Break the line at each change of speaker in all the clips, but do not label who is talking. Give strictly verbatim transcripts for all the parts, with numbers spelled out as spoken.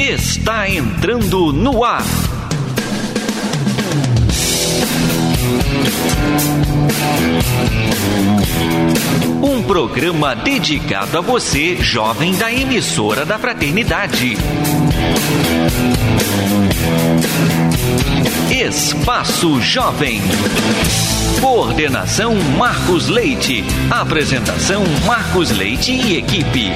está entrando no ar. Um programa dedicado a você, jovem da emissora da Fraternidade. Espaço Jovem. Coordenação Marcos Leite. Apresentação Marcos Leite e equipe.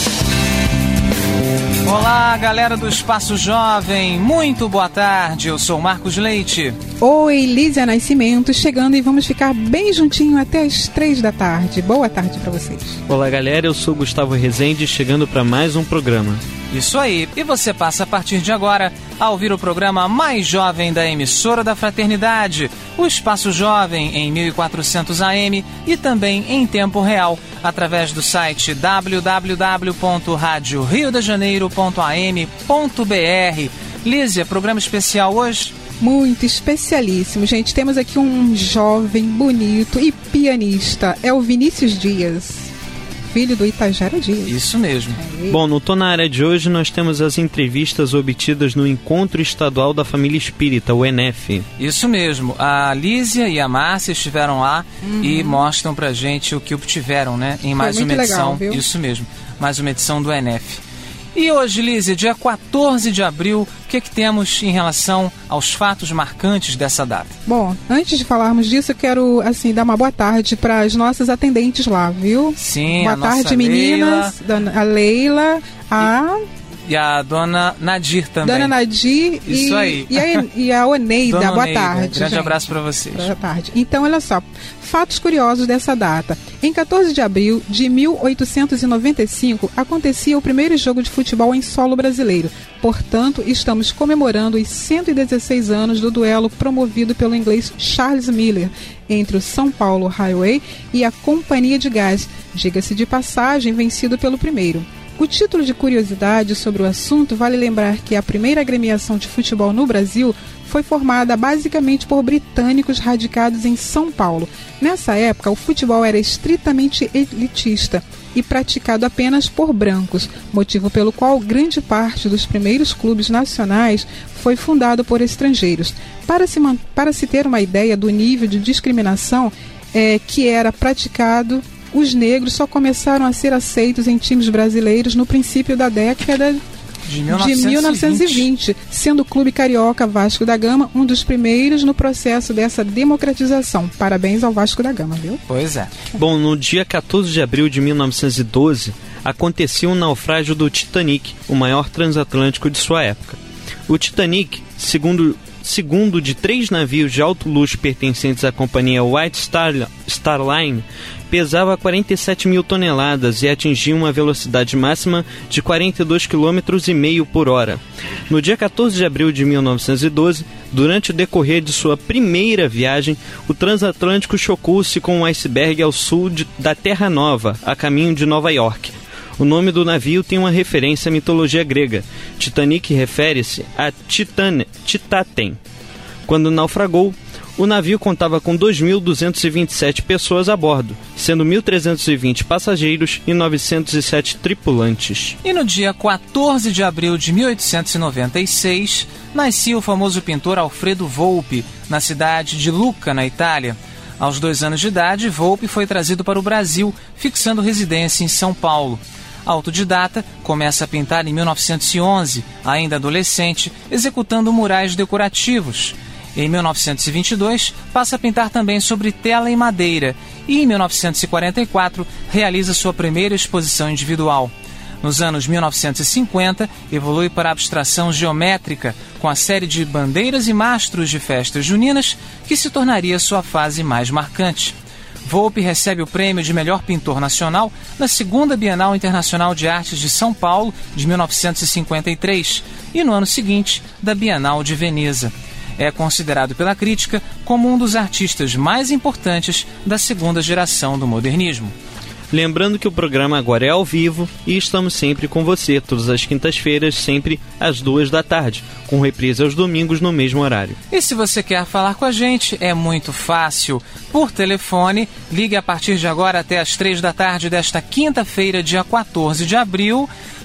Olá, galera do Espaço Jovem. Muito boa tarde. Eu sou Marcos Leite.
Oi, Lísia Nascimento, chegando e vamos ficar bem juntinho até as três da tarde. Boa tarde para vocês.
Olá, galera. Eu sou Gustavo Rezende, chegando para mais um programa.
Isso aí. E você passa a partir de agora a ouvir o programa mais jovem da emissora da Fraternidade, o Espaço Jovem em mil e quatrocentos A M e também em tempo real, através do site w w w ponto rádio rio de janeiro ponto a m ponto b r. Lísia, programa especial hoje?
Muito especialíssimo, gente. Temos aqui um jovem, bonito e pianista. É o Vinícius Dias, filho do Itajara Dias.
Isso mesmo.
É.
Bom, no Tô Na Área de hoje nós temos as entrevistas obtidas no Encontro Estadual da Família Espírita, o E N E F.
Isso mesmo. A Lísia e a Márcia estiveram lá
uhum.
e mostram pra gente o que obtiveram, né? Em mais
Foi
uma
muito
edição.
legal, viu?
Isso mesmo. Mais uma edição do E N E F. E hoje, Lísia, dia quatorze de abril, o que, que temos em relação aos fatos marcantes dessa data?
Bom, antes de falarmos disso, eu quero assim, dar uma boa tarde para as nossas atendentes lá, viu?
Sim,
boa
a
tarde,
nossa
meninas. Leila. A Leila, a...
E a dona Nadir também.
Dona Nadir e,
Isso aí.
e, a, e a Oneida.
Dona
Boa
Oneida.
tarde.
Grande
gente.
abraço para vocês.
Boa tarde. Então, olha só. Fatos curiosos dessa data. Em quatorze de abril de mil oitocentos e noventa e cinco, acontecia o primeiro jogo de futebol em solo brasileiro. Portanto, estamos comemorando os cento e dezesseis anos do duelo promovido pelo inglês Charles Miller entre o São Paulo Highway e a Companhia de Gás, diga-se de passagem, vencido pelo primeiro. O título de curiosidade sobre o assunto vale lembrar que a primeira agremiação de futebol no Brasil foi formada basicamente por britânicos radicados em São Paulo. Nessa época, o futebol era estritamente elitista e praticado apenas por brancos, motivo pelo qual grande parte dos primeiros clubes nacionais foi fundado por estrangeiros. Para se, para se ter uma ideia do nível de discriminação é, que era praticado, os negros só começaram a ser aceitos em times brasileiros no princípio da década
de mil novecentos e vinte,
de mil novecentos e vinte, sendo o Clube Carioca Vasco da Gama um dos primeiros no processo dessa democratização. Parabéns ao Vasco da Gama, viu?
Pois é.
Bom, no dia quatorze de abril de mil novecentos e doze, acontecia o naufrágio do Titanic, o maior transatlântico de sua época. O Titanic, segundo... segundo de três navios de alto luxo pertencentes à companhia White Star, Star Line, pesava quarenta e sete mil toneladas e atingia uma velocidade máxima de quarenta e dois quilômetros e meio por hora. No dia quatorze de abril de mil novecentos e doze, durante o decorrer de sua primeira viagem, o transatlântico chocou-se com um iceberg ao sul de, da Terra Nova, a caminho de Nova York. O nome do navio tem uma referência à mitologia grega. Titanic refere-se a Titane, Titaten. Quando naufragou, o navio contava com dois mil duzentas e vinte e sete pessoas a bordo, sendo mil trezentos e vinte passageiros e novecentos e sete tripulantes.
E no dia quatorze de abril de mil oitocentos e noventa e seis, nascia o famoso pintor Alfredo Volpi, na cidade de Lucca, na Itália. Aos dois anos de idade, Volpi foi trazido para o Brasil, fixando residência em São Paulo. Autodidata, começa a pintar em mil novecentos e onze, ainda adolescente, executando murais decorativos. Em mil novecentos e vinte e dois, passa a pintar também sobre tela e madeira e, em mil novecentos e quarenta e quatro, realiza sua primeira exposição individual. Nos anos mil novecentos e cinquenta, evolui para a abstração geométrica, com a série de bandeiras e mastros de festas juninas, que se tornaria sua fase mais marcante. Volpi recebe o prêmio de melhor pintor nacional na segunda Bienal Internacional de Artes de São Paulo, de mil novecentos e cinquenta e três, e no ano seguinte, da Bienal de Veneza. É considerado pela crítica como um dos artistas mais importantes da segunda geração do modernismo.
Lembrando que o programa agora é ao vivo e estamos sempre com você, todas as quintas-feiras, sempre às duas da tarde, com reprise aos domingos no mesmo horário.
E se você quer falar com a gente, é muito fácil. Por telefone, ligue a partir de agora até às três da tarde desta quinta-feira, dia quatorze de abril,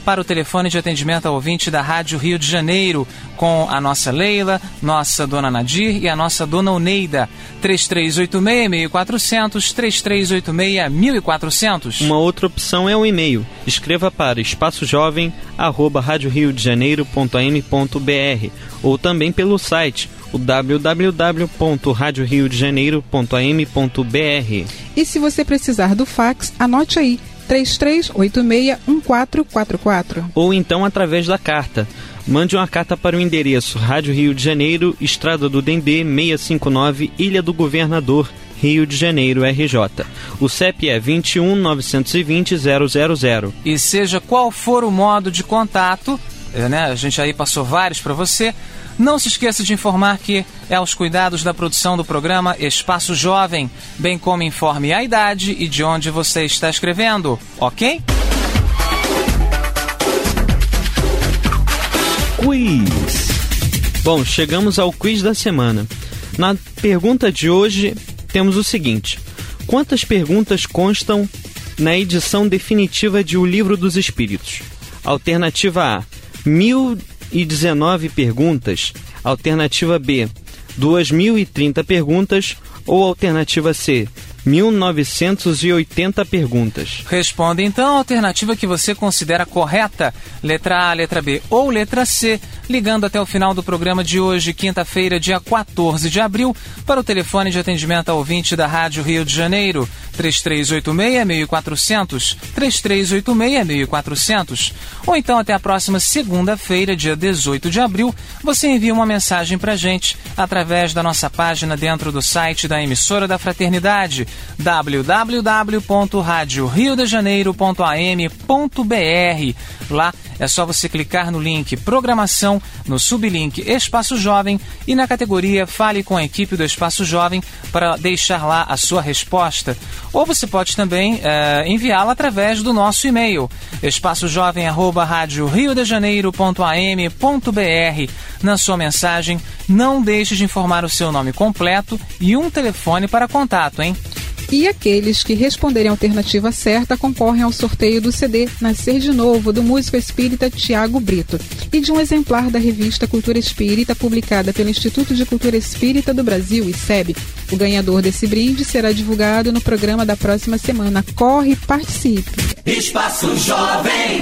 para o telefone de atendimento ao ouvinte da Rádio Rio de Janeiro, com a nossa Leila, nossa Dona Nadir e a nossa Dona Oneida. três três oito seis, um quatro zero zero, três três oito seis, um quatro zero zero.
Uma outra opção é o e-mail. Escreva para espaçojovem arroba rádio rio de janeiro ponto a m ponto b r ou também pelo site o w w w ponto rádio rio de janeiro ponto a m ponto b r.
E se você precisar do fax, anote aí, três três oito seis, um quatro quatro quatro.
Ou então através da carta. Mande uma carta para o endereço Rádio Rio de Janeiro, Estrada do Dendê, seiscentos e cinquenta e nove, Ilha do Governador, Rio de Janeiro, R J. O C E P é vinte e um, novecentos e vinte, zero zero zero.
E seja qual for o modo de contato, né, a gente aí passou vários para você, não se esqueça de informar que é aos cuidados da produção do programa Espaço Jovem, bem como informe a idade e de onde você está escrevendo, ok?
Quiz.
Bom, chegamos ao quiz da semana. Na pergunta de hoje, temos o seguinte: quantas perguntas constam na edição definitiva de O Livro dos Espíritos? Alternativa A, mil e dezenove perguntas. Alternativa B, duas mil e trinta perguntas. Ou alternativa C, mil novecentos e oitenta perguntas.
Responda então a alternativa que você considera correta, letra A, letra B ou letra C, ligando até o final do programa de hoje, quinta-feira, dia quatorze de abril, para o telefone de atendimento ao ouvinte da Rádio Rio de Janeiro, três três oito seis, um quatro zero zero, três três oito seis, um quatro zero zero. Ou então até a próxima segunda-feira, dia dezoito de abril, você envia uma mensagem para a gente através da nossa página dentro do site da emissora da Fraternidade, w w w ponto rádio rio de janeiro ponto a m ponto b r. Lá é só você clicar no link Programação, no sublink Espaço Jovem e na categoria Fale com a equipe do Espaço Jovem para deixar lá a sua resposta. Ou você pode também é, enviá-la através do nosso e-mail, espaçojovem arroba rádio rio de janeiro ponto a m ponto b r. Na sua mensagem, não deixe de informar o seu nome completo e um telefone para contato, hein?
E aqueles que responderem a alternativa certa concorrem ao sorteio do C D Nascer de Novo, do músico espírita Tiago Brito, e de um exemplar da revista Cultura Espírita, publicada pelo Instituto de Cultura Espírita do Brasil, I C E B. O ganhador desse brinde será divulgado no programa da próxima semana. Corre e participe!
Espaço Jovem.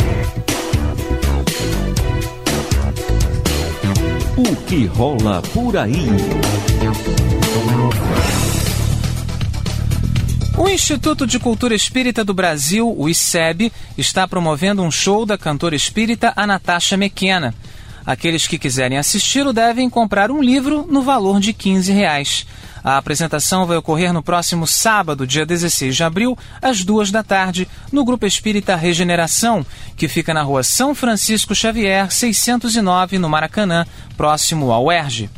O que rola por aí?
O Instituto de Cultura Espírita do Brasil, o I C E B, está promovendo um show da cantora espírita a Natasha Mequena. Aqueles que quiserem assisti-lo devem comprar um livro no valor de quinze reais. A apresentação vai ocorrer no próximo sábado, dia dezesseis de abril, às duas da tarde, no Grupo Espírita Regeneração, que fica na rua São Francisco Xavier, seiscentos e nove, no Maracanã, próximo ao U E R J.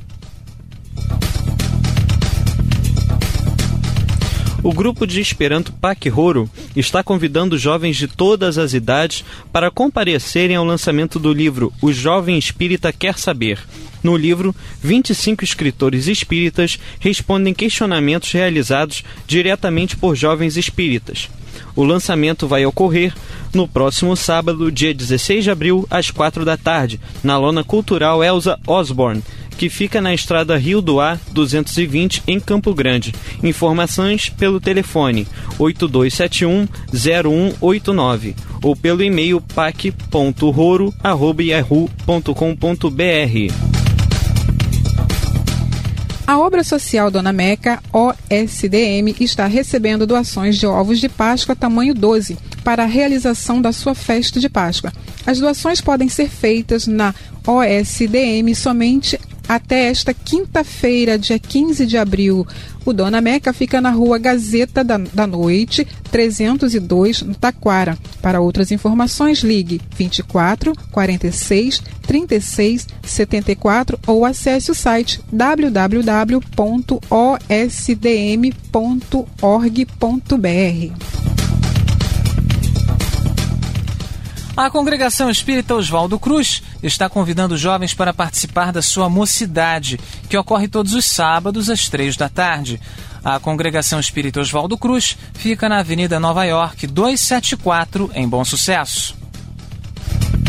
O grupo de Esperanto Paquihoro está convidando jovens de todas as idades para comparecerem ao lançamento do livro O Jovem Espírita Quer Saber. No livro, vinte e cinco escritores espíritas respondem questionamentos realizados diretamente por jovens espíritas. O lançamento vai ocorrer no próximo sábado, dia dezesseis de abril, às quatro da tarde, na Lona Cultural Elza Osborne, que fica na estrada Rio do Ar duzentos e vinte, em Campo Grande. Informações pelo telefone oito dois sete um, zero um oito nove ou pelo e-mail pac ponto roro arroba yahoo ponto com ponto b r.
A obra social Dona Meca, O S D M, está recebendo doações de ovos de Páscoa tamanho doze para a realização da sua festa de Páscoa. As doações podem ser feitas na O S D M somente até esta quinta-feira, dia quinze de abril. O Dona Meca fica na rua Gazeta da, da Noite, trezentos e dois, no Taquara. Para outras informações, ligue vinte e quatro, quarenta e seis, trinta e seis, setenta e quatro ou acesse o site w w w ponto o s d m ponto org ponto b r.
A Congregação Espírita Oswaldo Cruz está convidando jovens para participar da sua mocidade, que ocorre todos os sábados às três da tarde. A Congregação Espírita Oswaldo Cruz fica na Avenida Nova York, duzentos e setenta e quatro, em Bom Sucesso.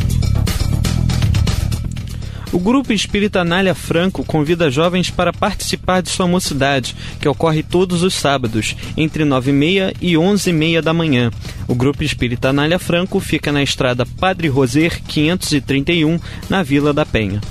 O Grupo Espírita Anália Franco convida jovens para participar de sua mocidade, que ocorre todos os sábados, entre nove e meia e onze e meia da manhã. O Grupo Espírita Anália Franco fica na estrada Padre Roser, quinhentos e trinta e um, na Vila da Penha.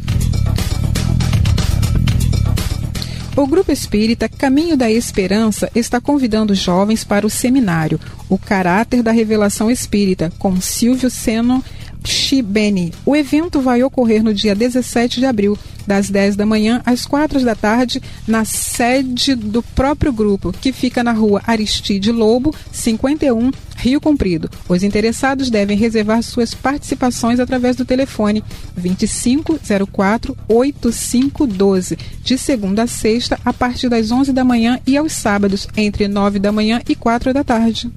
O Grupo Espírita Caminho da Esperança está convidando jovens para o seminário O Caráter da Revelação Espírita, com Silvio Seno Shibeni. O evento vai ocorrer no dia dezessete de abril, das dez da manhã às quatro da tarde, na sede do próprio grupo, que fica na rua Aristide Lobo, cinquenta e um, Rio Comprido. Os interessados devem reservar suas participações através do telefone vinte e cinco zero quatro oitenta e cinco doze, de segunda a sexta, a partir das onze da manhã, e aos sábados, entre nove da manhã e quatro da tarde.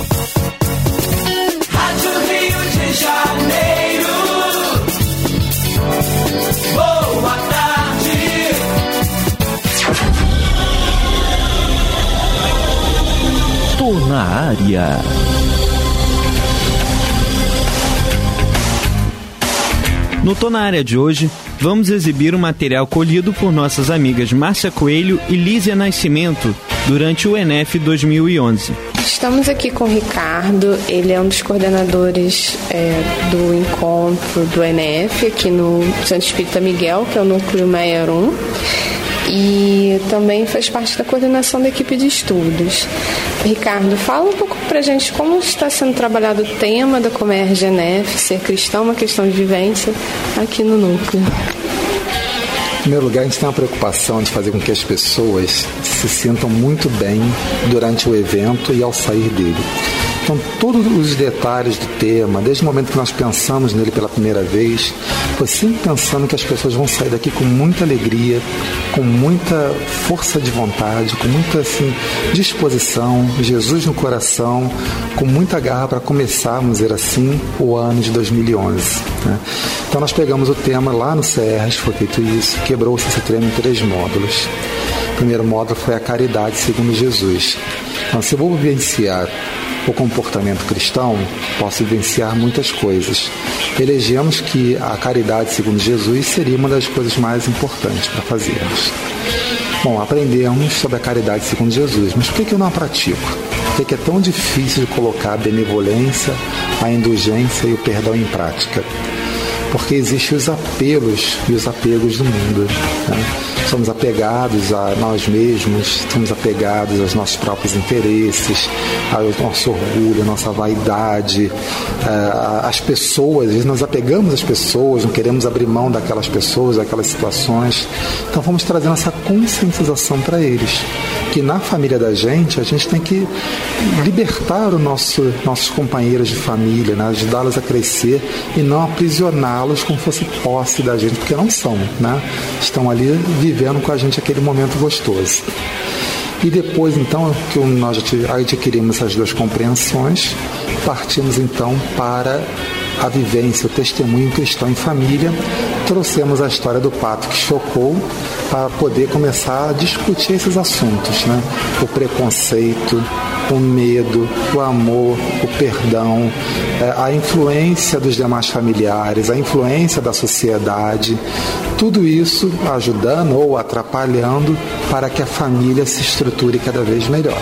Janeiro. Boa tarde.
Tô na área.
No Tô na Área de hoje, vamos exibir um material colhido por nossas amigas Márcia Coelho e Lísia Nascimento durante o E N E F dois mil e onze.
Estamos aqui com o Ricardo, ele é um dos coordenadores é, do encontro do E N E F aqui no Centro Espírita Miguel, que é o Núcleo Meier um, e também faz parte da coordenação da equipe de estudos. Ricardo, fala um pouco pra gente como está sendo trabalhado o tema da Comerge E N E F, ser cristão, uma questão de vivência aqui no Núcleo.
Em primeiro lugar, a gente tem uma preocupação de fazer com que as pessoas se sintam muito bem durante o evento e ao sair dele. Então, todos os detalhes do tema, desde o momento que nós pensamos nele pela primeira vez, foi sempre pensando que as pessoas vão sair daqui com muita alegria, com muita força de vontade, com muita assim, disposição, Jesus no coração, com muita garra para começar, vamos dizer assim, o ano de dois mil e onze. Né? Então, nós pegamos o tema lá no C E R S, foi feito isso, quebrou-se esse tema em três módulos. O primeiro módulo foi a caridade segundo Jesus. Então, se eu vou vivenciar o comportamento cristão, posso vivenciar muitas coisas. Elegemos que a caridade segundo Jesus seria uma das coisas mais importantes para fazermos. Bom, aprendemos sobre a caridade segundo Jesus, mas por que eu não a pratico? Por que é tão difícil de colocar a benevolência, a indulgência e o perdão em prática? Porque existem os apelos e os apegos do mundo. Né? Somos apegados a nós mesmos, somos apegados aos nossos próprios interesses, ao nosso orgulho, à nossa vaidade, às pessoas. Às vezes nós apegamos às pessoas, não queremos abrir mão daquelas pessoas, daquelas situações. Então vamos trazendo essa conscientização para eles, que na família da gente, a gente tem que libertar o nosso, nossos companheiros de família, né? Ajudá-los a crescer e não aprisioná-los como fosse posse da gente, porque não são, né? Estão ali vivendo com a gente aquele momento gostoso. E depois, então, que nós adquirimos essas duas compreensões, partimos então para a vivência, o testemunho cristão em família. Trouxemos a história do pato que chocou para poder começar a discutir esses assuntos, né? O preconceito, o medo, o amor, o perdão, a influência dos demais familiares, a influência da sociedade, tudo isso ajudando ou atrapalhando para que a família se estruture cada vez melhor.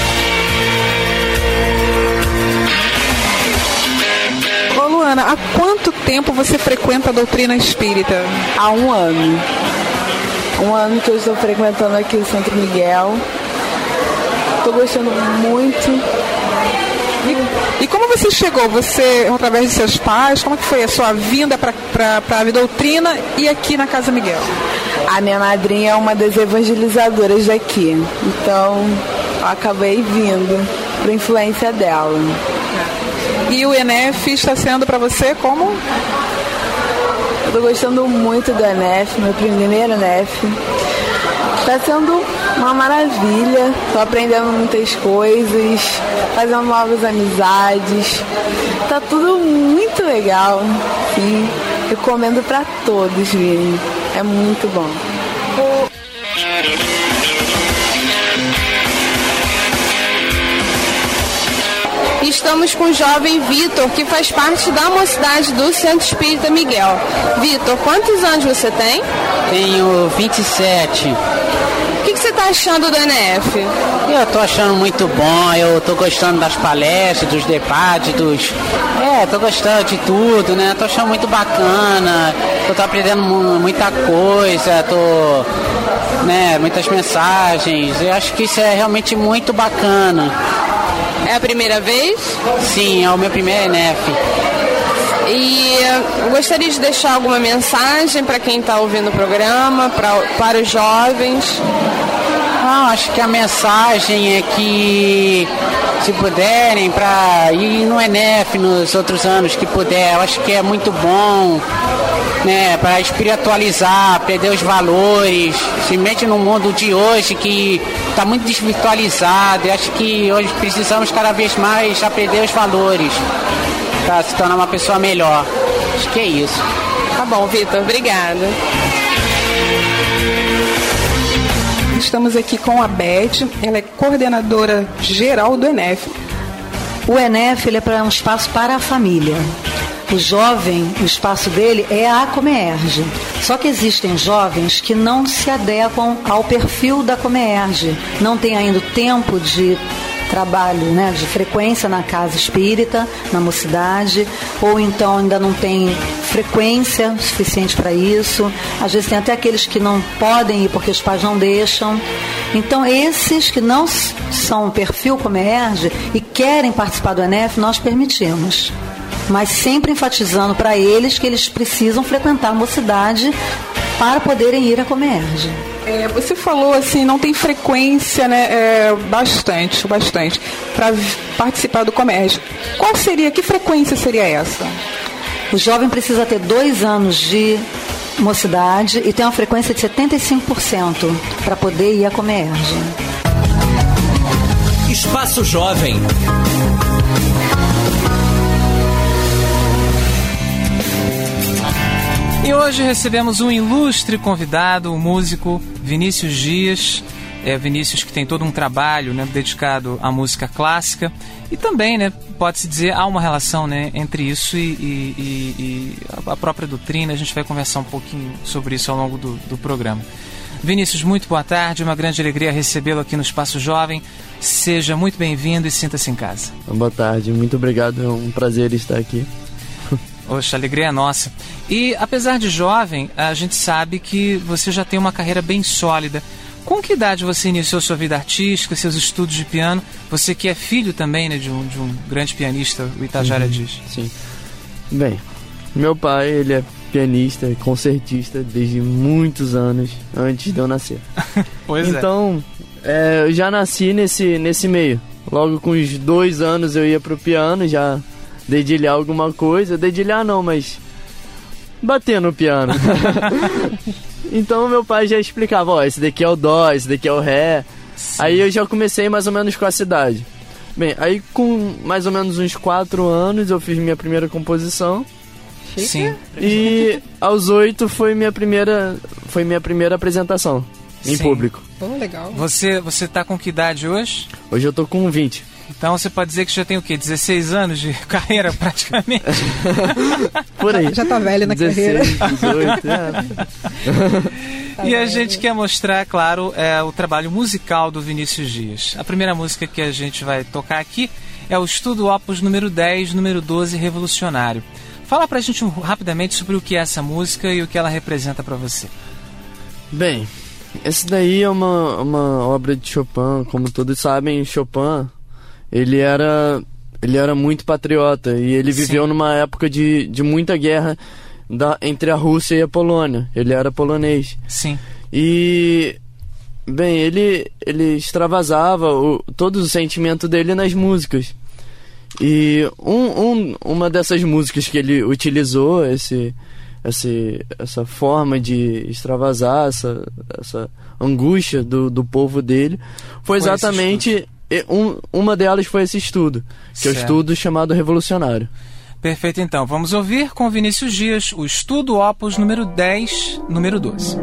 Ô Luana, há quanto tempo você frequenta a doutrina espírita?
Há um ano. Um ano que eu estou frequentando aqui o Centro Miguel. Estou gostando muito.
E, e como você chegou? Você, através de seus pais, como que foi a sua vinda para a doutrina e aqui na Casa Miguel?
A minha madrinha é uma das evangelizadoras daqui. Então, eu acabei vindo por influência dela.
E o E N E F está sendo para você como?
Eu estou gostando muito do E N E F, meu primeiro E N E F. Está sendo uma maravilha, estou aprendendo muitas coisas, fazendo novas amizades. Está tudo muito legal, sim. Recomendo para todos virem, é muito bom.
e estamos com o jovem Vitor, que faz parte da mocidade do Centro Espírita Miguel. Vitor, quantos anos você tem?
Tenho vinte e sete.
O que, que você está achando do N F?
Eu estou achando muito bom, eu estou gostando das palestras, dos debates, dos... É, estou gostando de tudo, né? Estou achando muito bacana, estou aprendendo muita coisa, estou... Né, muitas mensagens, eu acho que isso é realmente muito bacana.
É a primeira vez?
Sim, é o meu primeiro N F.
E eu gostaria de deixar alguma mensagem para quem está ouvindo o programa, pra, para os jovens?
Ah, acho que a mensagem é que, se puderem, para ir no N F nos outros anos que puder, eu acho que é muito bom, né, para espiritualizar, perder os valores, se mete no mundo de hoje que está muito desvirtualizado. Eu acho que hoje precisamos cada vez mais aprender os valores para se tornar uma pessoa melhor. Acho que é isso.
Tá bom, Vitor, obrigada.
Estamos aqui com a Beth, ela é coordenadora geral do N F.
O N F ele é para um espaço para a família. O jovem, o espaço dele é a Comerge. Só que existem jovens que não se adequam ao perfil da Comerge, não têm ainda o tempo de trabalho, né, de frequência na casa espírita, na mocidade, ou então ainda não tem frequência suficiente para isso. Às vezes tem até aqueles que não podem ir porque os pais não deixam. Então esses que não são perfil Comerge e querem participar do N F, nós permitimos, mas sempre enfatizando para eles que eles precisam frequentar a mocidade para poderem ir à Comerge.
É, você falou assim, não tem frequência, né, é, bastante, bastante, para participar do Comerge. Qual seria, que frequência seria essa?
O jovem precisa ter dois anos de mocidade e tem uma frequência de setenta e cinco por cento para poder ir à Comerge.
Espaço Jovem.
E hoje recebemos um ilustre convidado, o músico Vinícius Dias. É Vinícius que tem todo um trabalho, né, dedicado à música clássica. E também, né, pode-se dizer, há uma relação, né, entre isso e, e, e, e a própria doutrina. A gente vai conversar um pouquinho sobre isso ao longo do, do programa. Vinícius, muito boa tarde. Uma grande alegria recebê-lo aqui no Espaço Jovem. Seja muito bem-vindo e sinta-se em casa.
Boa tarde, muito obrigado. É um prazer estar aqui.
Oxa, a alegria é nossa. E apesar de jovem, a gente sabe que você já tem uma carreira bem sólida. Com que idade você iniciou sua vida artística, seus estudos de piano? Você que é filho também, né, de, um, de um grande pianista, o Itajara
uhum,
diz.
Sim. Bem, meu pai, ele é pianista e concertista desde muitos anos antes de eu nascer.
Pois
então, é. é, eu já nasci nesse, nesse meio. Logo com os dois anos eu ia pro piano, já dedilhar alguma coisa. Dedilhar não, mas bater no piano. Então meu pai já explicava, ó, esse daqui é o dó, esse daqui é o ré. Sim. Aí eu já comecei mais ou menos com essa idade. Bem, aí com mais ou menos uns quatro anos eu fiz minha primeira composição.
Sim.
E aos oito foi minha primeira, foi minha primeira apresentação em
Sim.
público.
Oh, legal.
Você, você tá com que idade hoje?
Hoje eu tô com vinte.
Então você pode dizer que já tem o quê? dezesseis anos de carreira praticamente?
Por aí.
Já tá velho na
dezesseis,
carreira.
dezoito, é.
Tá e a gente quer mostrar, claro, é, o trabalho musical do Vinícius Dias. A primeira música que a gente vai tocar aqui é o Estudo Opus número dez, número doze, Revolucionário. Fala pra gente um, rapidamente sobre o que é essa música e o que ela representa pra você.
Bem, essa daí é uma, uma obra de Chopin. Como todos sabem, Chopin, ele era, ele era muito patriota e ele viveu Sim. numa época de, de muita guerra da, entre a Rússia e a Polônia. Ele era polonês.
Sim.
E, bem, ele, ele extravasava o, todo o sentimento dele nas músicas. E um, um, uma dessas músicas que ele utilizou, esse, esse, essa forma de extravasar, essa, essa angústia do, do povo dele, foi, foi exatamente... Um, uma delas foi esse estudo, que certo. é o estudo chamado Revolucionário.
Perfeito, então. Vamos ouvir com Vinícius Dias o Estudo Opus número dez, número doze.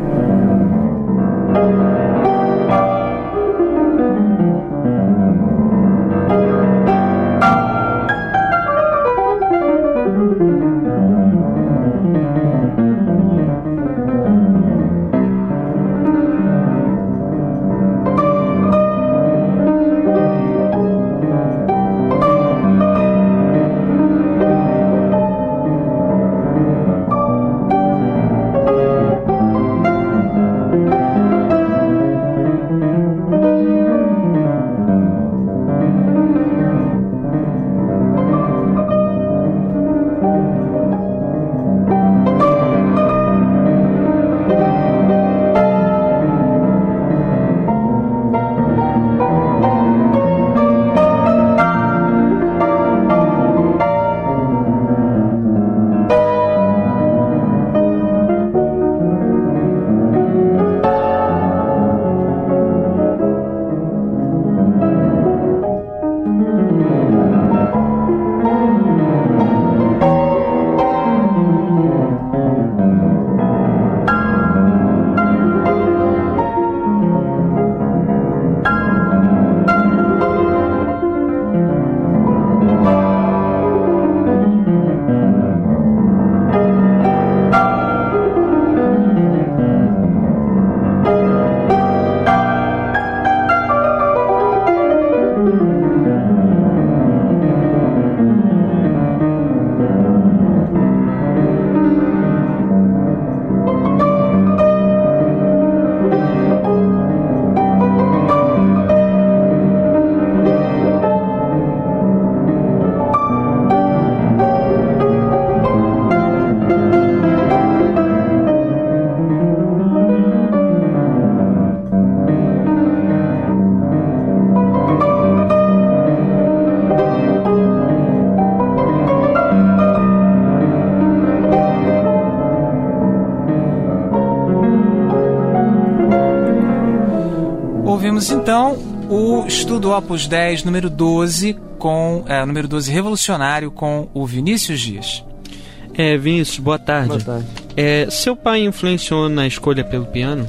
Ouvimos então o estudo Opus dez, número doze, com, é, número doze revolucionário, com o Vinícius Dias.
É, Vinícius, boa tarde.
Boa tarde.
É, seu pai influenciou na escolha pelo piano?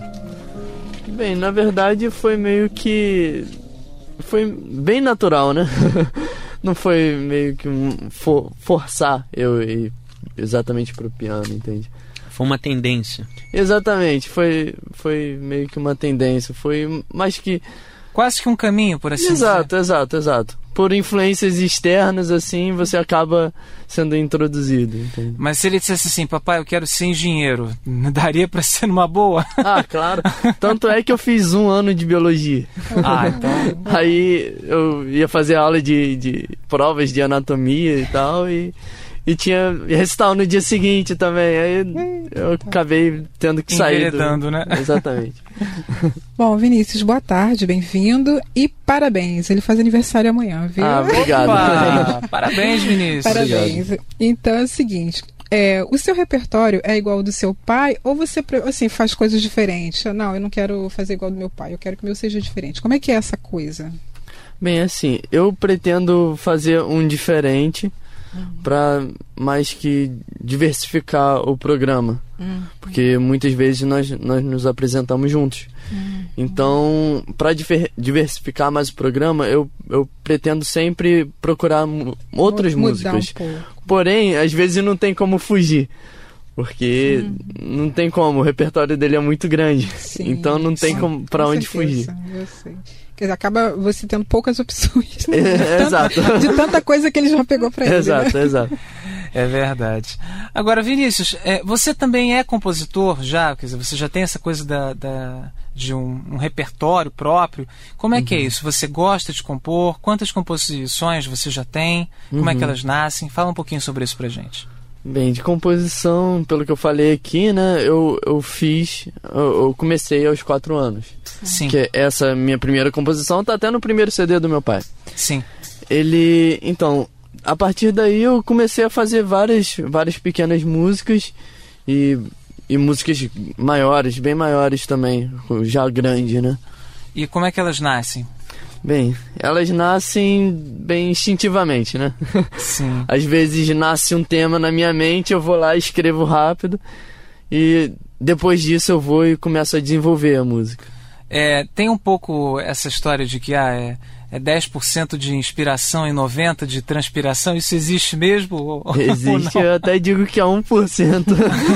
Bem, na verdade foi meio que... Foi bem natural, né? Não foi meio que um for, forçar eu ir exatamente pro piano, entende?
Foi uma tendência.
Exatamente, foi, foi meio que uma tendência. Foi mais que...
Quase que um caminho, por assim dizer.
Exato, exato, exato. Por influências externas, assim, você acaba sendo introduzido, entende?
Mas se ele dissesse assim, papai, eu quero ser engenheiro, daria pra ser numa boa?
Ah, claro. Tanto é que eu fiz um ano de biologia.
Ah, então...
Aí eu ia fazer aula de, de provas de anatomia e tal, e... E tinha recital no dia seguinte também. Aí eu acabei tendo que sair.
Enveredando, né?
Exatamente.
Bom, Vinícius, boa tarde, bem-vindo e parabéns. Ele faz aniversário amanhã, viu?
Ah, obrigado.
Opa! Parabéns, Vinícius.
Parabéns.
Obrigado.
Então é o seguinte, é, o seu repertório é igual ao do seu pai ou você assim, faz coisas diferentes? Não, eu não quero fazer igual ao do meu pai, eu quero que o meu seja diferente. Como é que é essa coisa?
Bem, assim, eu pretendo fazer um diferente. Uhum. Para mais que diversificar o programa, uhum. Porque muitas vezes nós, nós nos apresentamos juntos, uhum. Então para diversificar mais o programa eu, eu pretendo sempre procurar m- outras Mudar músicas, um porém às vezes não tem como fugir, porque uhum. não tem como, o repertório dele é muito grande. Sim, então não tem sim, como para onde certeza, fugir.
Eu sei. Quer dizer, acaba você tendo poucas opções, né?
É,
de, tanta,
exato.
de tanta coisa que ele já pegou pra ele.
Exato,
né?
exato.
É verdade. Agora, Vinícius, é, você também é compositor já? Quer dizer, você já tem essa coisa da, da, de um, um repertório próprio. Como é uhum. que é isso? Você gosta de compor? Quantas composições você já tem? Como uhum. é que elas nascem? Fala um pouquinho sobre isso pra gente.
Bem, de composição, pelo que eu falei aqui, né, eu, eu fiz, eu, eu comecei aos quatro anos.
Sim.
Que essa minha primeira composição tá até no primeiro C D do meu pai.
Sim.
Ele, então, a partir daí eu comecei a fazer várias, várias pequenas músicas e, e músicas maiores, bem maiores também, já grande, né.
E como é que elas nascem?
Bem, elas nascem bem instintivamente, né?
Sim.
Às vezes nasce um tema na minha mente, eu vou lá e escrevo rápido e depois disso eu vou e começo a desenvolver a música.
É, tem um pouco essa história de que ah, é, é dez por cento de inspiração e noventa por cento de transpiração. Isso existe mesmo?
Existe, eu até digo que é um por cento.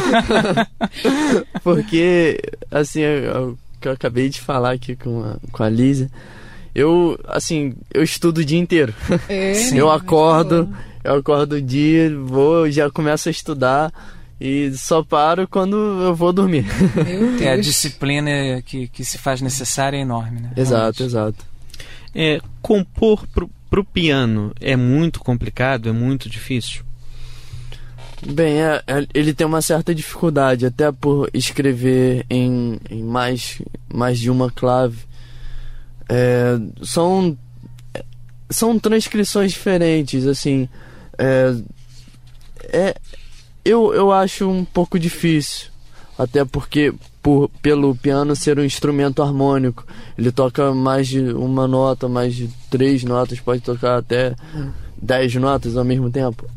Porque, assim, o que eu acabei de falar aqui com a, com a Lísia, eu, assim, eu estudo o dia inteiro.
É,
eu acordo, eu acordo o dia, vou, já começo a estudar e só paro quando eu vou dormir.
Meu Deus. É, a disciplina que, que se faz necessária é enorme, né?
Exato, exato.
É, compor pro, pro piano é muito complicado, é muito difícil?
Bem, é, é, ele tem uma certa dificuldade, até por escrever em, em mais, mais de uma clave. É, são são transcrições diferentes, assim. É, é, eu, eu acho um pouco difícil, até porque por, pelo piano ser um instrumento harmônico, ele toca mais de uma nota, mais de três notas, pode tocar até dez notas ao mesmo tempo.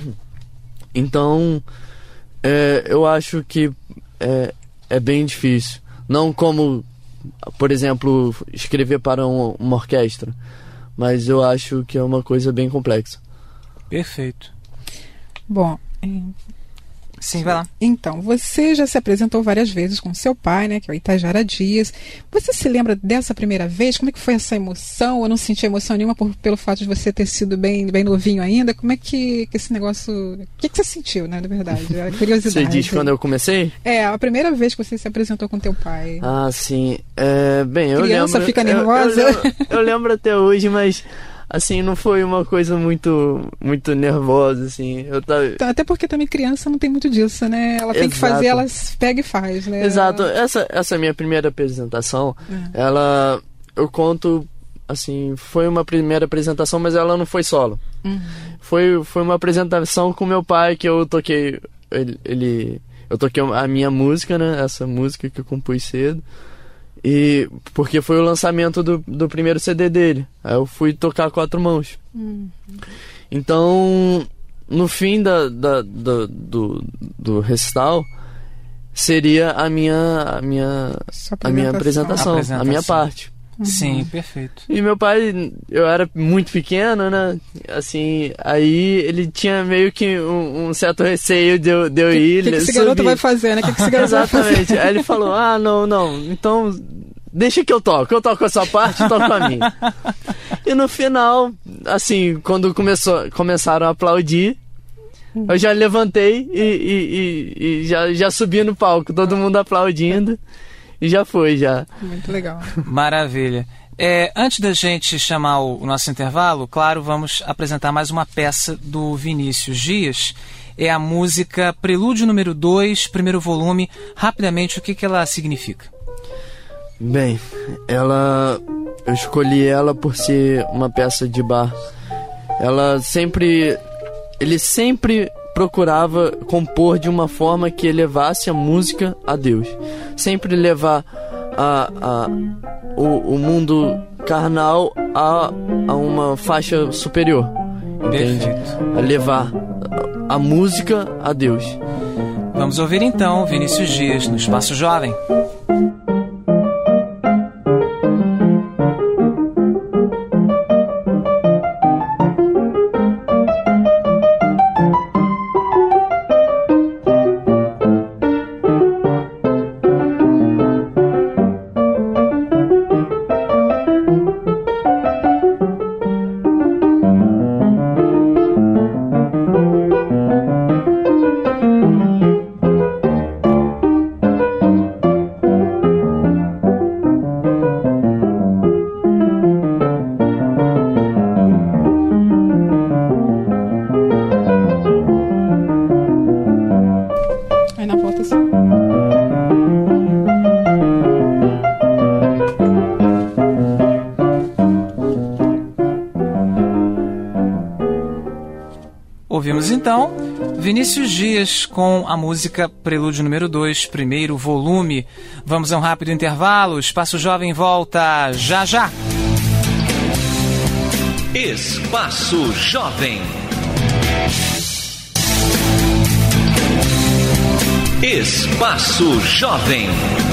Então é, eu acho que é, é bem difícil, não como, por exemplo, escrever para um, uma orquestra, mas eu acho que é uma coisa bem complexa.
Perfeito.
Bom,
sim, vai lá.
Então, você já se apresentou várias vezes com seu pai, né, que é o Itajara Dias. Você se lembra dessa primeira vez? Como é que foi essa emoção? Eu não senti emoção nenhuma por, pelo fato de você ter sido bem, bem novinho ainda. Como é que, que esse negócio... O que, que você sentiu, né, na verdade? A curiosidade.
Você diz quando eu comecei?
É, a primeira vez que você se apresentou com teu pai.
Ah, sim. É, bem, eu
Criança
lembro...
fica nervosa?
Eu, eu, lembro, eu lembro até hoje, mas... Assim, não foi uma coisa muito, muito nervosa, assim. Eu tava...
Até porque também criança não tem muito disso, né? Ela tem Exato. que fazer, ela pega e faz, né?
Exato. Essa, essa minha primeira apresentação, uhum. ela... Eu conto, assim, foi uma primeira apresentação, mas ela não foi solo. Uhum. Foi, foi uma apresentação com meu pai, que eu toquei... Ele, ele, eu toquei a minha música, né? Essa música que eu compus cedo. E porque foi o lançamento do, do primeiro C D dele. Aí eu fui tocar Quatro Mãos. Uhum. Então, no fim da, da, da, do, do recital, seria a minha, a minha, a minha apresentação, apresentação, a minha parte.
Uhum. Sim, perfeito.
E meu pai, eu era muito pequeno, né? Assim, aí ele tinha meio que um, um certo receio de eu, de eu ir.
O que, que esse garoto vai fazer, né? O que, que esse garoto vai fazer?
Exatamente. Aí ele falou, ah, não, não, então deixa que eu toco. Eu toco a sua parte e toco a minha. E no final, assim, quando começou, começaram a aplaudir, eu já levantei e, e, e, e já, já subi no palco, todo mundo aplaudindo. E já foi, já.
Muito legal.
Maravilha. É, antes da gente chamar o, o nosso intervalo, claro, vamos apresentar mais uma peça do Vinícius Dias. É a música Prelúdio número dois, primeiro volume. Rapidamente, o que, que ela significa?
Bem, ela... eu escolhi ela por ser uma peça de bar. Ela sempre... Ele sempre procurava compor de uma forma que elevasse a música a Deus. Sempre levar a, a, o, o mundo carnal a, a uma faixa superior. Entende? A levar a, a música a Deus.
Vamos ouvir então Vinícius Dias no Espaço Jovem. Ouvimos então Vinícius Dias com a música Prelúdio número dois, primeiro volume. Vamos a um rápido intervalo. Espaço Jovem volta já já.
Espaço Jovem. Espaço Jovem.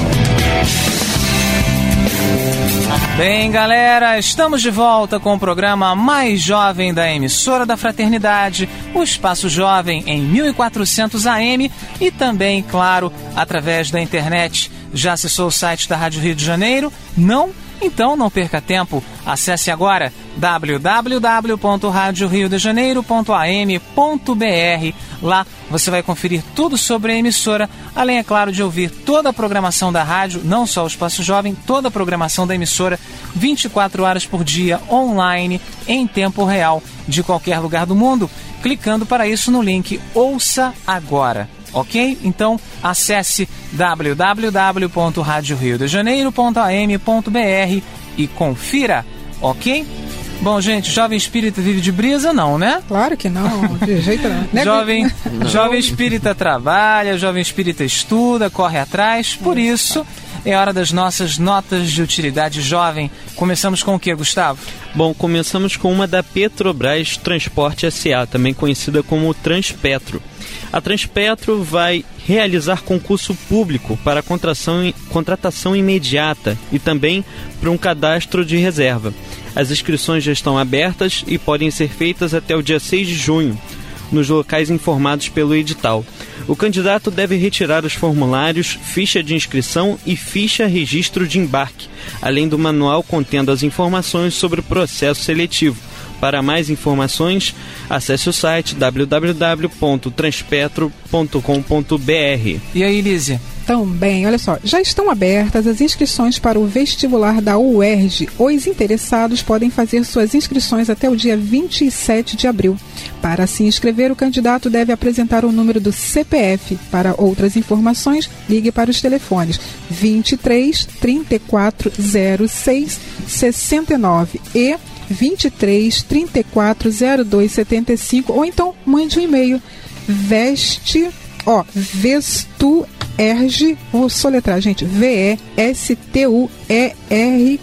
Bem, galera, estamos de volta com o programa mais jovem da emissora da Fraternidade, o Espaço Jovem em mil e quatrocentos A M e também, claro, através da internet. Já acessou o site da Rádio Rio de Janeiro? Não? Então não perca tempo. Acesse agora w w w ponto rádio rio de janeiro ponto a m ponto b r. Lá você vai conferir tudo sobre a emissora, além, é claro, de ouvir toda a programação da rádio, não só o Espaço Jovem, toda a programação da emissora, vinte e quatro horas por dia, online, em tempo real, de qualquer lugar do mundo, clicando para isso no link Ouça Agora. Ok? Então acesse w w w ponto rádio rio de janeiro ponto a m ponto b r e confira, ok? Bom, gente, jovem espírita vive de brisa, não, né?
Claro que não, de jeito não.
Jovem, jovem espírita trabalha, jovem espírita estuda, corre atrás, por isso é hora das nossas notas de utilidade jovem. Começamos com o que, Gustavo?
Bom, começamos com uma da Petrobras Transporte S A, também conhecida como Transpetro. A Transpetro vai realizar concurso público para contratação, contratação imediata e também para um cadastro de reserva. As inscrições já estão abertas e podem ser feitas até o dia seis de junho, nos locais informados pelo edital. O candidato deve retirar os formulários, ficha de inscrição e ficha registro de embarque, além do manual contendo as informações sobre o processo seletivo. Para mais informações, acesse o site w w w ponto transpetro ponto com ponto b r.
E aí, Lízia?
Também, olha só, já estão abertas as inscrições para o vestibular da U E R J. Os interessados podem fazer suas inscrições até o dia vinte e sete de abril. Para se inscrever, o candidato deve apresentar o número do C P F. Para outras informações, ligue para os telefones vinte e três, trinta e quatro, zero seis, sessenta e nove e vinte e três, trinta e quatro, zero dois, setenta e cinco, ou então mande um e-mail veste, ó, vestu Erj, vou soletrar, gente, V E S T U E R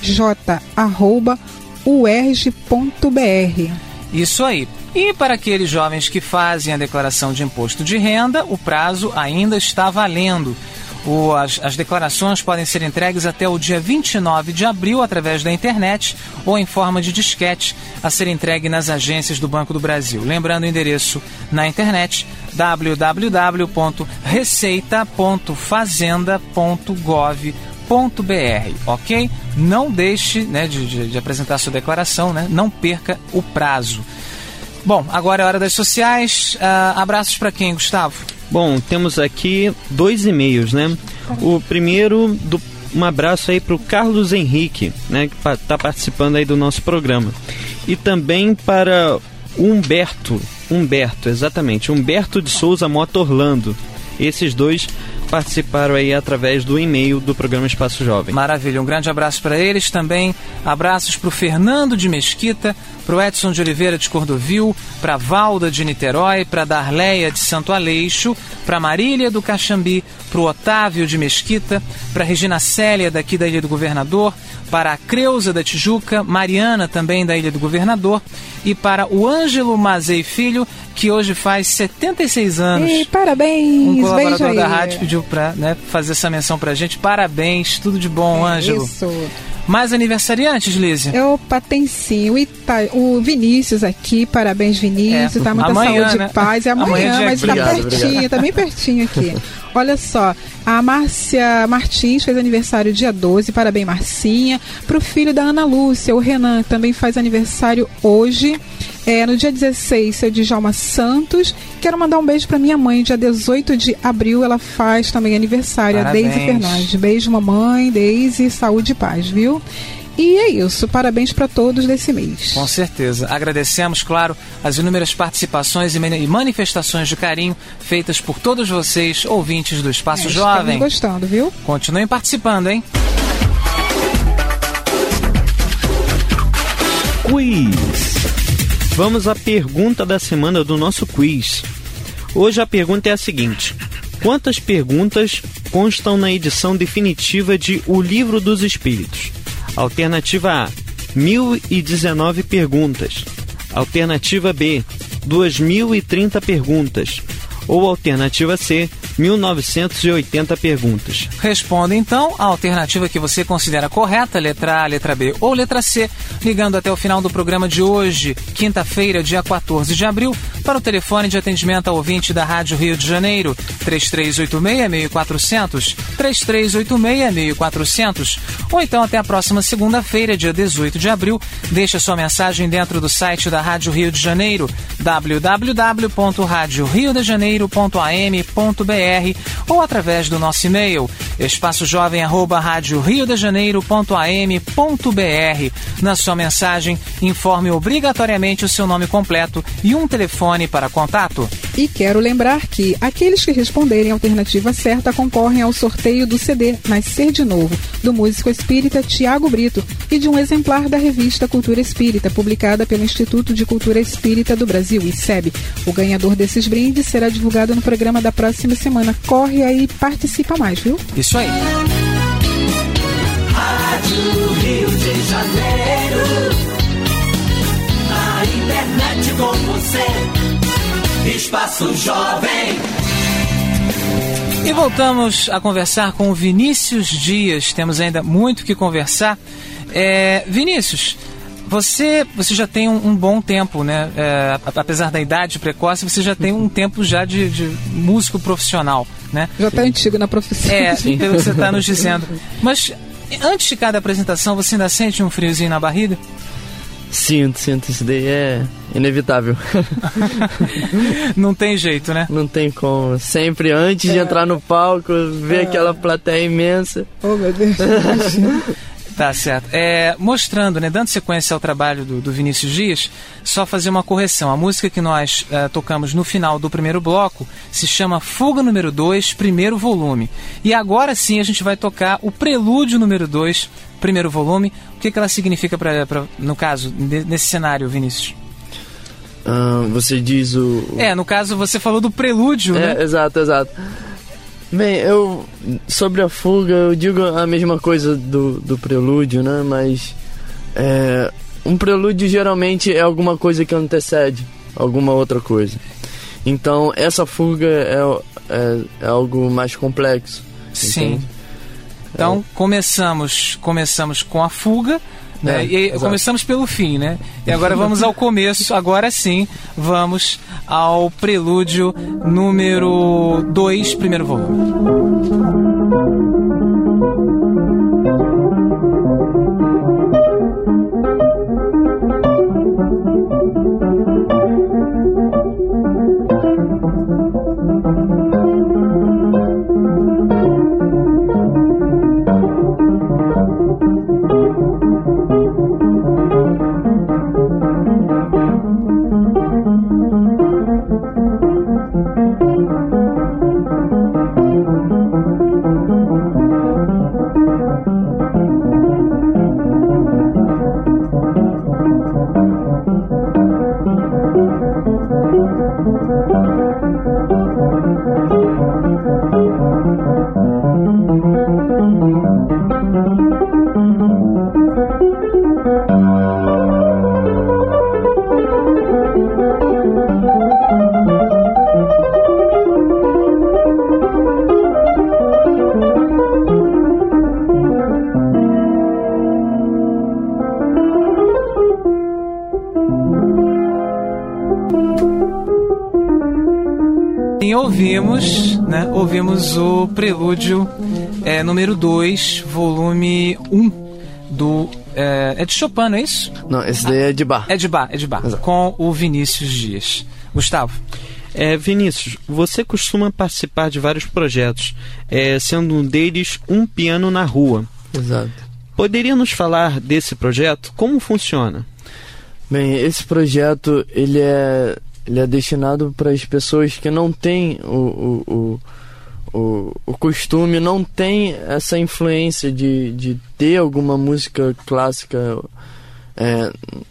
J, arroba u erj ponto b r.
Isso aí. E para aqueles jovens que fazem a declaração de imposto de renda, o prazo ainda está valendo. O, as, as declarações podem ser entregues até o dia vinte e nove de abril através da internet ou em forma de disquete a ser entregue nas agências do Banco do Brasil. Lembrando o endereço na internet w w w ponto receita ponto fazenda ponto gov ponto b r, ok? Não deixe, né, de, de, de apresentar sua declaração, né? Não perca o prazo. Bom, agora é hora das sociais. Uh, abraços para quem, Gustavo?
Bom, temos aqui dois e-mails, né? O primeiro, do, um abraço aí para o Carlos Henrique, né? Que está participando aí do nosso programa. E também para o Humberto, Humberto, exatamente, Humberto de Souza Mota Orlando. Esses dois participaram aí através do e-mail do programa Espaço Jovem.
Maravilha, um grande abraço para eles também. Abraços para o Fernando de Mesquita, para o Edson de Oliveira de Cordovil, para a Valda de Niterói, para a Darleia de Santo Aleixo, para a Marília do Caxambi, para o Otávio de Mesquita, para a Regina Célia daqui da Ilha do Governador, para a Creuza da Tijuca, Mariana também da Ilha do Governador e para o Ângelo Mazei Filho, que hoje faz setenta e seis anos.
E parabéns!
Um colaborador
beijo
da
aí.
rádio pediu para, né, fazer essa menção pra gente. Parabéns, tudo de bom,
É
Ângelo.
isso.
Mais aniversariantes, Lízia?
Opa, tem sim. O, Ita... o Vinícius aqui, parabéns, Vinícius.
É.
Tá muita
Amanhã,
saúde
né?
e paz. É amanhã,
Amanhã já-
mas
Obrigado,
tá pertinho,
obrigado.
tá bem pertinho aqui. Olha só, a Márcia Martins fez aniversário dia doze, parabéns, Marcinha. Pro filho da Ana Lúcia, o Renan, também faz aniversário hoje. É, no dia dezesseis, seu Djalma Santos. Quero mandar um beijo pra minha mãe, dia dezoito de abril, ela faz também aniversário,
Parabéns.
a Deise Fernandes. Beijo, mamãe, Deise, saúde e paz, viu? E é isso, parabéns para todos desse mês.
Com certeza. Agradecemos, claro, as inúmeras participações e mani- e manifestações de carinho feitas por todos vocês, ouvintes do Espaço
É,
Jovem.
estamos gostando, viu?
Continuem participando, hein?
Quiz. Vamos à pergunta da semana do nosso quiz. Hoje a pergunta é a seguinte: quantas perguntas constam na edição definitiva de O Livro dos Espíritos? Alternativa A, mil e dezenove perguntas. Alternativa B, duas mil e trinta perguntas. Ou alternativa C, mil novecentas e oitenta perguntas.
Responda então a alternativa que você considera correta, letra A, letra B ou letra C, ligando até o final do programa de hoje, quinta-feira, dia quatorze de abril, para o telefone de atendimento ao ouvinte da Rádio Rio de Janeiro, três três oito seis, seis quatro zero zero, três três oito seis, seis quatro zero zero, ou então até a próxima segunda-feira, dia dezoito de abril, deixa sua mensagem dentro do site da Rádio Rio de Janeiro, w w w ponto rádio rio de janeiro ponto a m ponto b r, ou através do nosso e-mail, espaçojovem arroba rádio rio de janeiro ponto a m ponto b r. Na sua mensagem, informe obrigatoriamente o seu nome completo e um telefone para contato.
E quero lembrar que aqueles que responderem a alternativa certa concorrem ao sorteio do C D Nascer de Novo, do músico espírita Tiago Brito, e de um exemplar da revista Cultura Espírita, publicada pelo Instituto de Cultura Espírita do Brasil, I C E B. O ganhador desses brindes será divulgado no programa da próxima semana. Corre aí e participa mais, viu?
Isso aí.
Rádio Rio de Janeiro, na internet com você, Espaço Jovem.
E voltamos a conversar com o Vinícius Dias. Temos ainda muito que conversar. É, Vinícius, você, você já tem um, um bom tempo, né? É, apesar da idade precoce, você já tem um tempo já de, de músico profissional, né?
Já está antigo na profissão.
É, pelo que você está nos dizendo. Mas antes de cada apresentação, você ainda sente um friozinho na barriga?
Sinto, sinto, isso daí é inevitável.
Não tem jeito, né?
Não tem como. Sempre antes
É.
de entrar no palco, ver
É.
aquela plateia imensa.
Oh, meu Deus. Imagina.
Tá certo. É, mostrando, né, dando sequência ao trabalho do, do Vinícius Dias, só fazer uma correção. A música que nós é, tocamos no final do primeiro bloco se chama Fuga número dois, primeiro volume. E agora sim a gente vai tocar o Prelúdio número dois, primeiro volume. O que, que ela significa, pra, pra, no caso, de, nesse cenário, Vinícius?
Ah, você diz o...
É, no caso você falou do Prelúdio,
É,
né?
exato, exato. Bem, eu sobre a fuga eu digo a mesma coisa do, do prelúdio, né? Mas é, um prelúdio geralmente é alguma coisa que antecede alguma outra coisa. Então essa fuga é, é, é algo mais complexo.
Sim.
Entende?
Então é. começamos começamos com a fuga. Né?
É,
e aí, começamos pelo fim, né? E agora vamos ao começo, agora sim, vamos ao prelúdio número dois, primeiro volume. Ouvimos, né, ouvimos o prelúdio é, número dois, volume um do... É, é de Chopin, não é isso?
Não, esse daí é de Bach.
É de Bach, é de Bach, Exato. Com o Vinícius Dias. Gustavo.
É, Vinícius, você costuma participar de vários projetos, é, sendo um deles Um Piano na Rua.
Exato.
Poderia nos falar desse projeto? Como funciona?
Bem, esse projeto, ele é... Ele é destinado para as pessoas que não têm o, o, o, o, o costume, não têm essa influência de, de ter alguma música clássica é,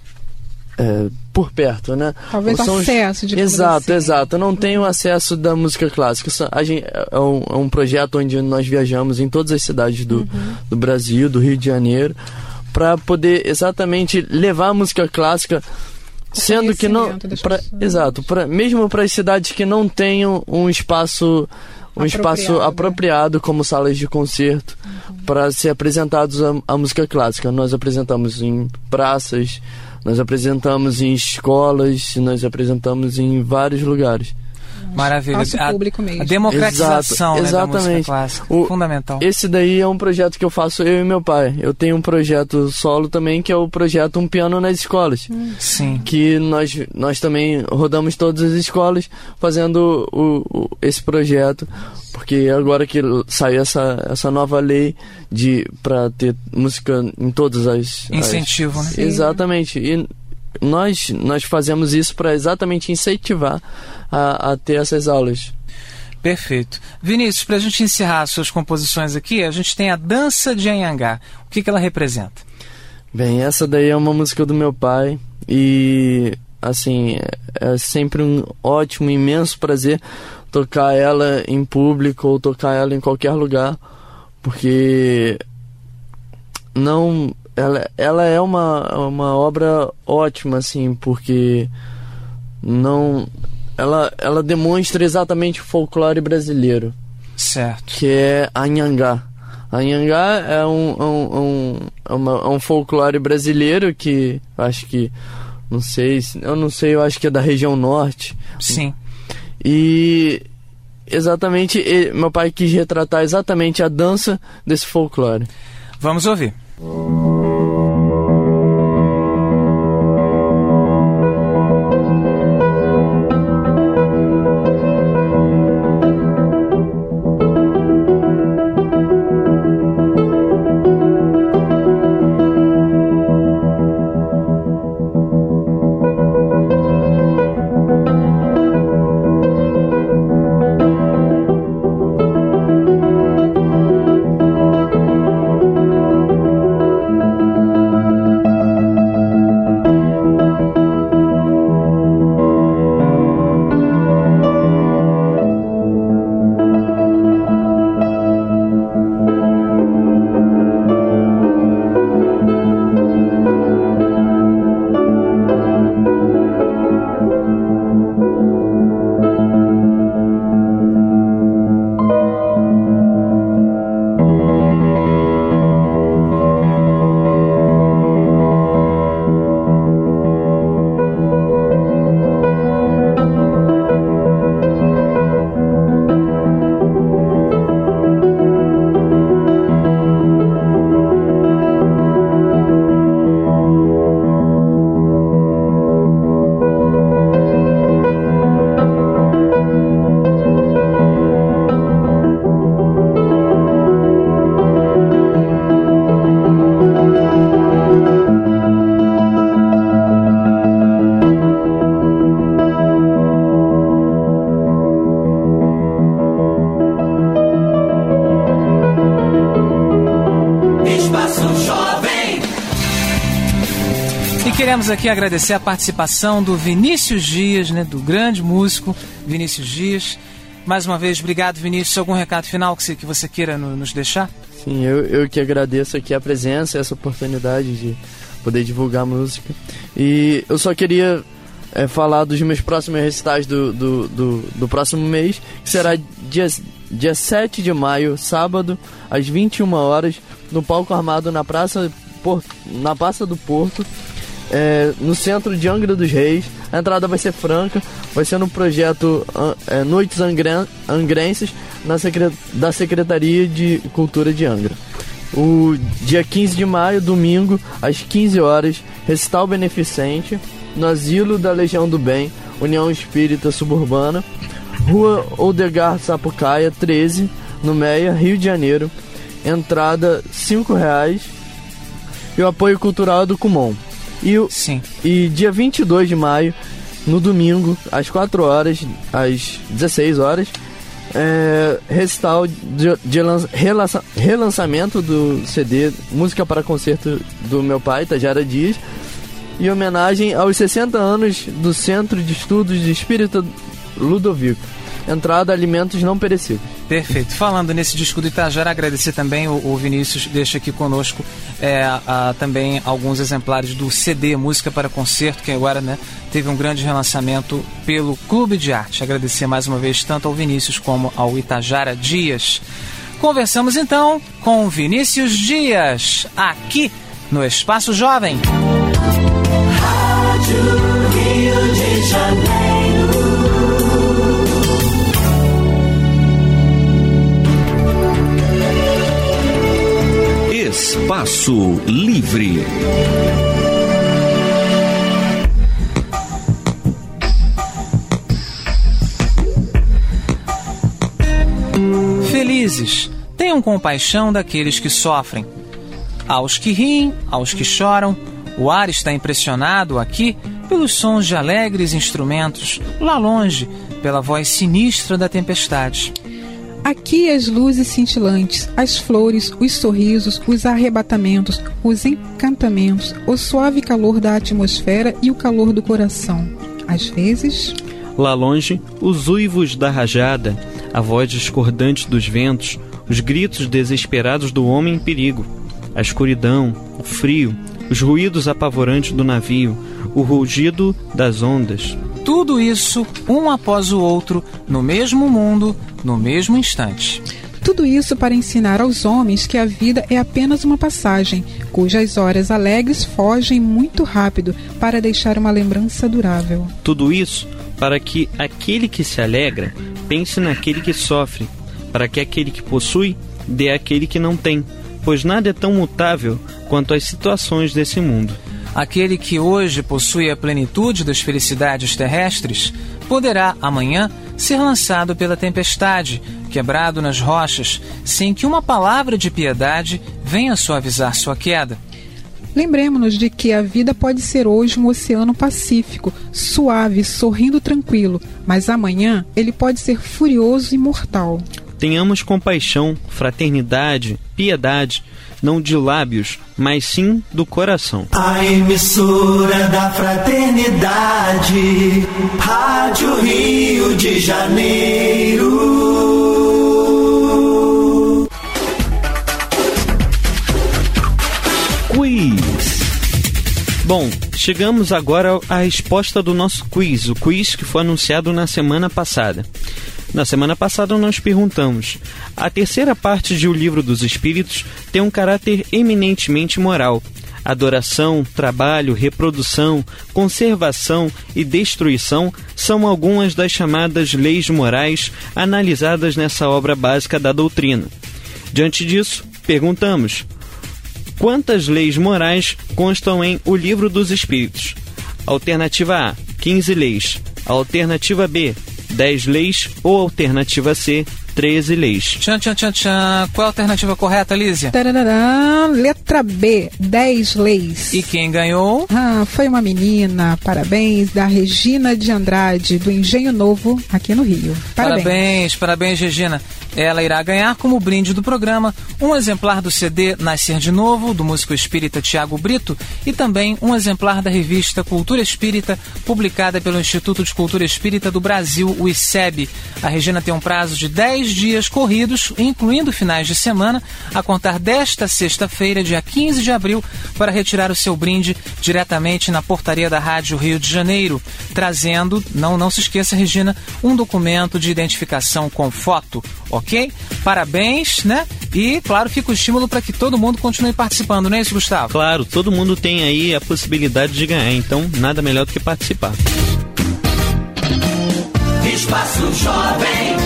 é, por perto, né?
Talvez
São
acesso,
os...
de
Exato,
assim.
exato. Não tem o acesso da música clássica. A gente, é, um, é um projeto onde nós viajamos em todas as cidades do, uhum. do Brasil, do Rio de Janeiro, para poder exatamente levar a música clássica. Sendo que não, pra, exato, pra, mesmo para as cidades que não tenham um espaço, um apropriado, espaço apropriado, como salas de concerto, uhum. para ser apresentados a, a música clássica. Nós apresentamos em praças, nós apresentamos em escolas, nós apresentamos em vários lugares.
Maravilha.
A, público mesmo.
A democratização,
Exato,
né,
exatamente.
da música clássica,
o,
fundamental.
Esse daí é um projeto que eu faço eu e meu pai. Eu tenho um projeto solo também, que é o projeto Um Piano nas Escolas.
Sim.
Que nós, nós também rodamos todas as escolas fazendo o, o, esse projeto, porque agora que saiu essa, essa nova lei de para ter música em todas as...
Incentivo,
as,
né?
Exatamente. E nós, nós fazemos isso para exatamente incentivar a, a ter essas aulas.
Perfeito. Vinícius, para a gente encerrar suas composições aqui, a gente tem a Dança de Anhangá. O que, que ela representa?
Bem, essa daí é uma música do meu pai e, assim, é sempre um ótimo, imenso prazer tocar ela em público ou tocar ela em qualquer lugar, porque não... Ela, ela é uma, uma obra ótima, assim, porque não, ela, ela demonstra exatamente o folclore brasileiro.
Certo.
Que é a Anhangá. A Anhangá é um, um, um, é uma, é um folclore brasileiro que acho que, não sei, eu não sei, eu acho que é da região norte.
Sim.
E exatamente, ele, meu pai quis retratar exatamente a dança desse folclore.
Vamos ouvir. queremos aqui agradecer a participação do Vinícius Dias, né, do grande músico Vinícius Dias. Mais uma vez, obrigado, Vinícius. Algum recado final que você, que você queira no, nos deixar?
Sim, eu, eu que agradeço aqui a presença, essa oportunidade de poder divulgar música. E eu só queria é, falar dos meus próximos recitais do, do, do, do próximo mês, que será dia, dia sete de maio, sábado, às vinte e uma horas, no palco armado na Praça, Porto, na Praça do Porto, é, no centro de Angra dos Reis. A entrada vai ser franca, vai ser no projeto é, Noites Angren, Angrenses, na secret, da Secretaria de Cultura de Angra. O dia quinze de maio, domingo, às quinze horas, recital beneficente no Asilo da Legião do Bem, União Espírita Suburbana, Rua Odegar Sapucaia, treze, no Meia, Rio de Janeiro. Entrada cinco reais. E o apoio cultural é do Kumon. E, o,
Sim.
e dia vinte e dois de maio, no domingo, às quatro horas, às dezesseis horas, é, recital de, de lança, relança, relançamento do C D Música para Concerto do meu pai, Itajara Dias, e homenagem aos sessenta anos do Centro de Estudos de Espírito Ludovico. Entrada alimentos não perecíveis.
Perfeito. Falando nesse disco do Itajara, agradecer também o, o Vinícius, deixa aqui conosco é, a, também alguns exemplares do C D Música para Concerto, que agora, né, teve um grande relançamento pelo Clube de Arte. Agradecer mais uma vez tanto ao Vinícius como ao Itajara Dias. Conversamos então com Vinícius Dias, aqui no Espaço Jovem.
Rádio Rio de Janeiro.
Espaço Livre.
Felizes, tenham compaixão daqueles que sofrem. Aos que riem, aos que choram, o ar está impressionado aqui pelos sons de alegres instrumentos, lá longe, pela voz sinistra da tempestade.
Aqui as luzes cintilantes, as flores, os sorrisos, os arrebatamentos, os encantamentos, o suave calor da atmosfera e o calor do coração. Às vezes...
Lá longe, os uivos da rajada, a voz discordante dos ventos, os gritos desesperados do homem em perigo, a escuridão, o frio, os ruídos apavorantes do navio, o rugido das ondas.
Tudo isso, um após o outro, no mesmo mundo, no mesmo instante.
Tudo isso para ensinar aos homens que a vida é apenas uma passagem, cujas horas alegres fogem muito rápido para deixar uma lembrança durável.
Tudo isso para que aquele que se alegra pense naquele que sofre, para que aquele que possui dê àquele que não tem, pois nada é tão mutável quanto as situações desse mundo.
Aquele que hoje possui a plenitude das felicidades terrestres poderá, amanhã, ser lançado pela tempestade, quebrado nas rochas, sem que uma palavra de piedade venha suavizar sua queda.
Lembremos-nos de que a vida pode ser hoje um oceano pacífico, suave, sorrindo tranquilo, mas amanhã ele pode ser furioso e mortal.
Tenhamos compaixão, fraternidade, piedade, não de lábios, mas sim do coração.
A emissora da fraternidade, Rádio Rio de Janeiro.
Quiz. Bom, chegamos agora à resposta do nosso quiz, o quiz que foi anunciado na semana passada. Na semana passada nós perguntamos: a terceira parte de O Livro dos Espíritos tem um caráter eminentemente moral. Adoração, trabalho, reprodução, conservação e destruição são algumas das chamadas leis morais analisadas nessa obra básica da doutrina. Diante disso, perguntamos: quantas leis morais constam em O Livro dos Espíritos? Alternativa A, quinze leis. Alternativa B, dez leis. Ou alternativa C, treze leis.
Tchan, tchan, tchan, tchan. Qual a alternativa correta, Lízia?
Tarararã, letra B, dez leis.
E quem ganhou?
Ah, foi uma menina, parabéns, da Regina de Andrade, do Engenho Novo, aqui no Rio. Parabéns.
Parabéns, parabéns, Regina. Ela irá ganhar como brinde do programa um exemplar do C D Nascer de Novo, do músico espírita Tiago Brito, e também um exemplar da revista Cultura Espírita, publicada pelo Instituto de Cultura Espírita do Brasil, o I C E B. A Regina tem um prazo de dez dias corridos, incluindo finais de semana, a contar desta sexta-feira, dia quinze de abril, para retirar o seu brinde diretamente na portaria da Rádio Rio de Janeiro, trazendo, não, não se esqueça, Regina, um documento de identificação com foto, ok? Parabéns, né? E, claro, fica o estímulo para que todo mundo continue participando, não é isso, Gustavo?
Claro, todo mundo tem aí a possibilidade de ganhar, então nada melhor do que participar.
Espaço Jovem.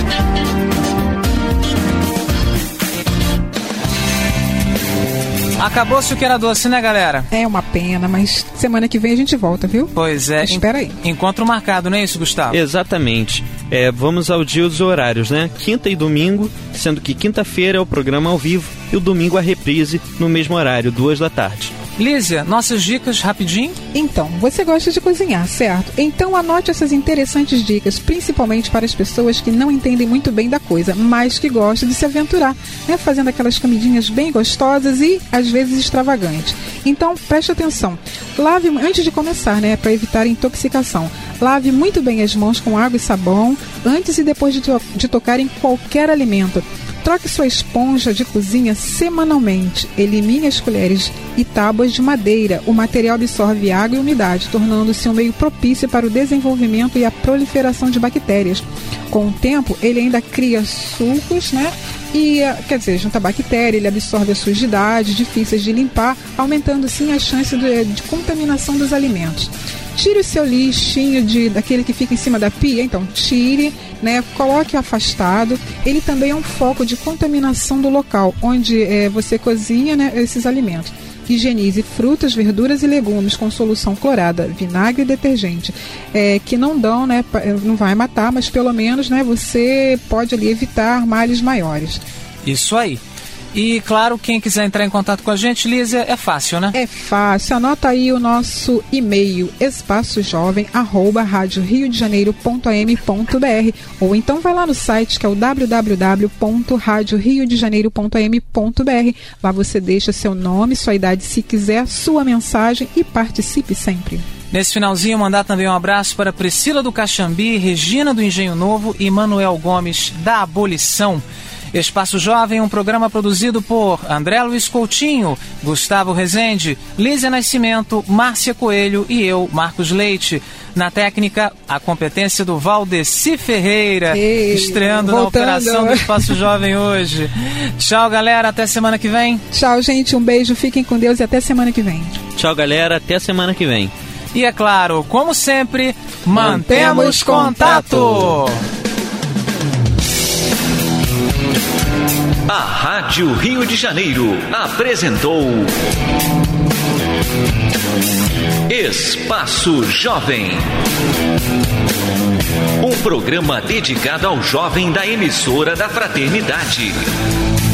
Acabou-se o que era doce, né, galera?
É uma pena, mas semana que vem a gente volta, viu?
Pois é.
Espera aí.
Encontro marcado, não é isso, Gustavo?
Exatamente. É, vamos ao dia dos horários, né? Quinta e domingo, sendo que quinta-feira é o programa ao vivo e o domingo a reprise no mesmo horário, duas da tarde.
Lízia, nossas dicas rapidinho?
Então, você gosta de cozinhar, certo? Então anote essas interessantes dicas, principalmente para as pessoas que não entendem muito bem da coisa, mas que gostam de se aventurar, né? Fazendo aquelas comidinhas bem gostosas e, às vezes, extravagantes. Então, preste atenção. Lave, antes de começar, né? Para evitar intoxicação. Lave muito bem as mãos com água e sabão, antes e depois de, to- de tocar em qualquer alimento. Troque sua esponja de cozinha semanalmente. Elimine as colheres e tábuas de madeira. O material absorve água e umidade, tornando-se um meio propício para o desenvolvimento e a proliferação de bactérias. Com o tempo, ele ainda cria sulcos, né? E, quer dizer, junto à bactéria, ele absorve a sujidade, difíceis de limpar, aumentando, assim, a chance de, de contaminação dos alimentos. Tire o seu lixinho de, daquele que fica em cima da pia, então tire, né, coloque afastado. Ele também é um foco de contaminação do local onde é, você cozinha, né, esses alimentos. Higienize frutas, verduras e legumes com solução clorada, vinagre e detergente, é, que não dão, né, não vai matar, mas pelo menos, né, você pode ali evitar males maiores.
Isso aí. E, claro, quem quiser entrar em contato com a gente, Lízia, é fácil, né?
É fácil. Anota aí o nosso e-mail, espaçojovem arroba rádio rio de janeiro ponto a m ponto b r, ou então vai lá no site, que é o w w w ponto rádio rio de janeiro ponto a m ponto b r. Lá você deixa seu nome, sua idade, se quiser, sua mensagem e participe sempre.
Nesse finalzinho, mandar também um abraço para Priscila do Caxambi, Regina do Engenho Novo e Manuel Gomes da Abolição. Espaço Jovem, um programa produzido por André Luiz Coutinho, Gustavo Rezende, Lízia Nascimento, Márcia Coelho e eu, Marcos Leite. Na técnica, a competência do Valdeci Ferreira,
Ei,
estreando
voltando.
na operação do Espaço Jovem hoje. Tchau, galera, até semana que vem.
Tchau, gente, um beijo, fiquem com Deus e até semana que vem.
Tchau, galera, até semana que vem.
E é claro, como sempre, mantemos contato!
A Rádio Rio de Janeiro apresentou Espaço Jovem, um programa dedicado ao jovem da emissora da Fraternidade.